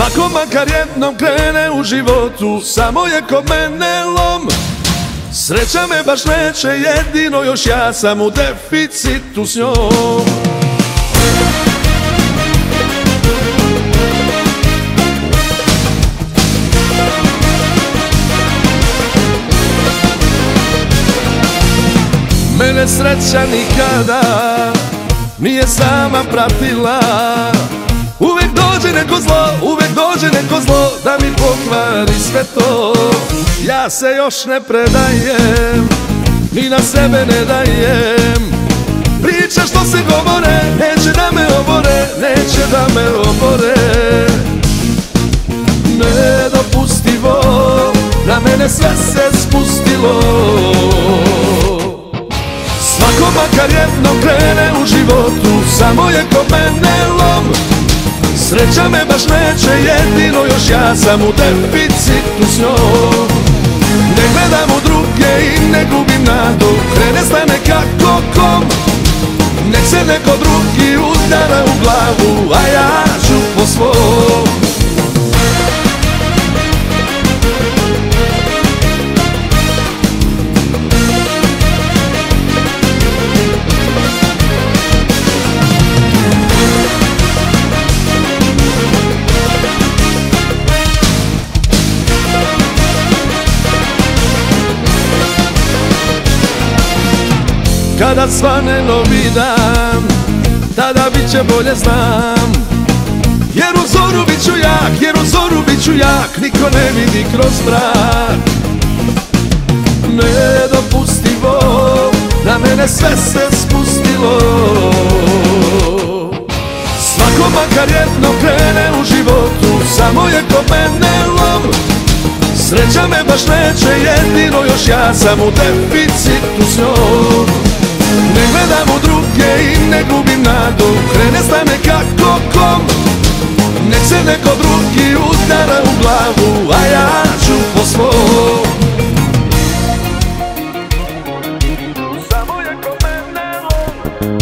Svako makar jednom krene u životu, samo je kod mene lom. Sreća me baš neće, jedino još ja sam u deficitu s njom. Mene sreća nikada nije sama pratila. Uvijek dođe neko zlo da mi pokvari sve to. Ja se još ne predajem, ni na sebe ne dajem. Priče što se govore, neće da me obore, neće da me obore. Nedopustivo, na mene sve se spustilo. Svako makar jednom krene u životu, samo je kod mene lom. Sreća me baš neće, jedino još ja sam u deficitu s njom. Ne gledam u druge i ne gubim nadu, krene stane kako kom. Nek se neko drugi udara u glavu, a ja ću po svom. Kada svane novi dan, tada bit će bolje znam. Jer u zoru bit ću jak, niko ne vidi kroz mrak. Nedopustivo, na mene sve se spustilo. Svako makar jednom krene u životu, samo je kod mene lom. Sreća me baš neće, jedino još ja sam u deficitu s njom. Ne gledam u druge i ne gubim nadu, krene stane kako kom. Nek se neko drugi udara u glavu, a ja ću po svom. Samo je kod mene lom.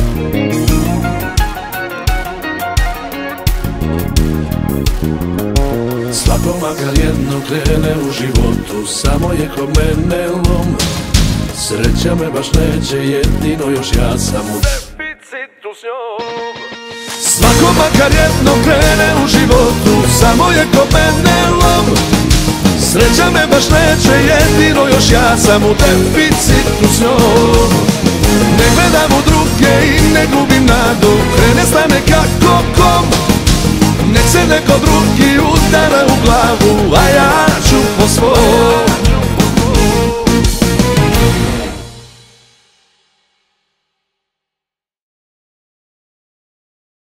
Svako makar jednom krene u životu, samo je kod mene lom. Sreća me baš neće, jedino još ja sam u deficitu s njom. Svako makar jednom krene u životu, samo je kod mene lom. Sreća me baš neće, jedino još ja sam u deficitu s njom. Ne gledam u druge i ne gubim nadu, krene stane kako kom. Nek se neko drugi udara u glavu, a ja ću po svom.